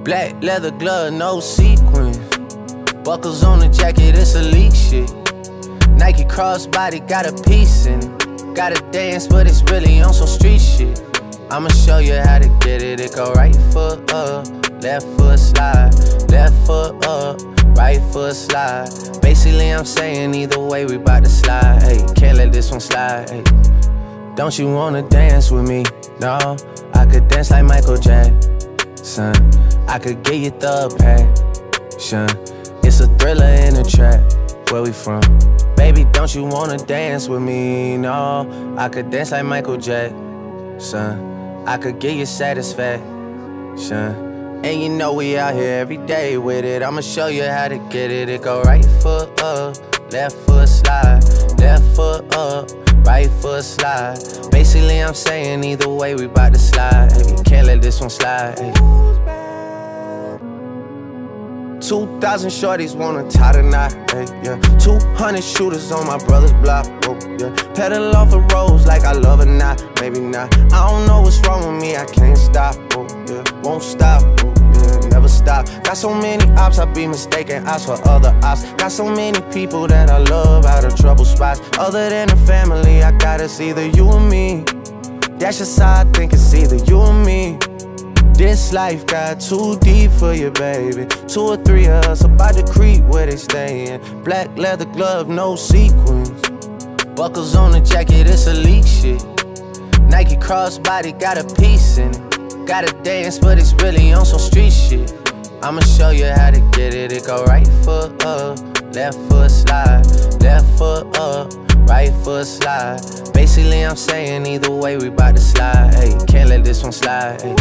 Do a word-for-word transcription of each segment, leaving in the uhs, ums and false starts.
Black leather glove, no sequins. Buckles on the jacket, it's elite shit. Nike crossbody got a piece in it. Gotta dance, but it's really on some street shit. I'ma show you how to get it. It go right foot up, left foot slide, left foot up, right foot slide. Basically, I'm saying either way, we bout to slide. Hey, can't let this one slide. Hey. Don't you wanna dance with me? No, I could dance like Michael Jackson. I could get you the passion. It's a thriller in the trap. Where we from? Baby, don't you wanna dance with me? No, I could dance like Michael Jackson. I could get you satisfaction. And you know we out here every day with it. I'ma show you how to get it. It go right foot up, left foot slide, left foot up, right foot slide. Basically, I'm saying either way, we bout to slide. Hey, can't let this one slide. Hey. Two thousand shorties wanna tie the knot, hey, yeah. Two hundred shooters on my brother's block, oh, yeah. Pedal off the roads like I love it, not, maybe not. I don't know what's wrong with me, I can't stop, oh, yeah. Won't stop, oh, yeah, never stop. Got so many ops, I be mistaken ops for other ops. Got so many people that I love out of trouble spots. Other than the family, I got it's either you or me. That's just how I think it's either you or me. This life got too deep for you, baby. Two or three of us about to creep where they stayin'. Black leather glove, no sequins. Buckles on the jacket, it's elite shit. Nike crossbody got a piece in it. Gotta dance, but it's really on some street shit. I'ma show you how to get it. It go right foot up, left foot slide, left foot up, right foot slide. Basically, I'm saying either way, we bout to slide. Hey, can't let this one slide. Hey.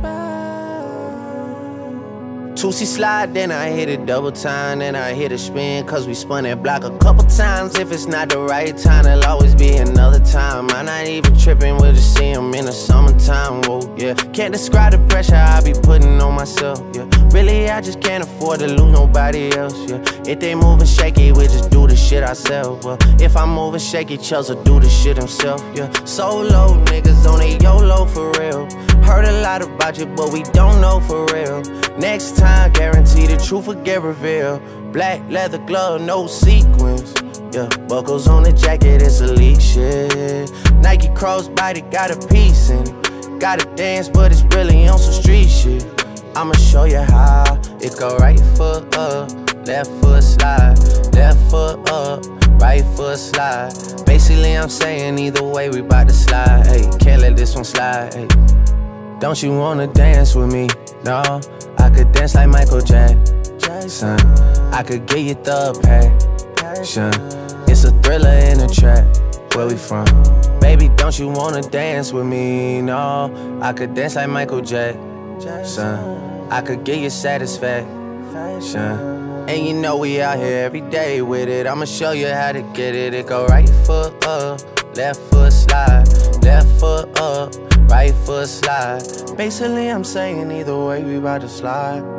two C slide, then I hit it double time, then I hit a spin, cause we spun that block a couple times. If it's not the right time, there'll always be another time. I'm not even tripping, we'll just see him in the summertime, whoa, yeah. Can't describe the pressure I be putting on myself, yeah. Really, I just can't afford to lose nobody else, yeah. If they moving shaky, we just do the shit ourselves, well. If I'm moving shaky, Chelsea do the shit himself, yeah. Solo niggas on a YOLO for real. Heard a lot about you, but we don't know for real. Next time, guarantee the truth will get revealed. Black leather glove, no sequins. Yeah, buckles on the jacket, it's elite shit. Nike crossbody got a piece in it. Gotta dance, but it's really on some street shit. I'ma show you how. It go right foot up, left foot slide, left foot up, right foot slide. Basically, I'm saying either way, we bout to slide. Hey, can't let this one slide. Hey. Don't you wanna dance with me? No, I could dance like Michael Jackson. I could get you the passion. It's a thriller in a trap. Where we from? Baby, don't you wanna dance with me? No, I could dance like Michael Jackson. I could get you satisfaction. And you know we out here every day with it. I'ma show you how to get it. It go right foot up, left foot slide, left foot up, right foot slide. Basically, I'm saying either way, we bout to slide.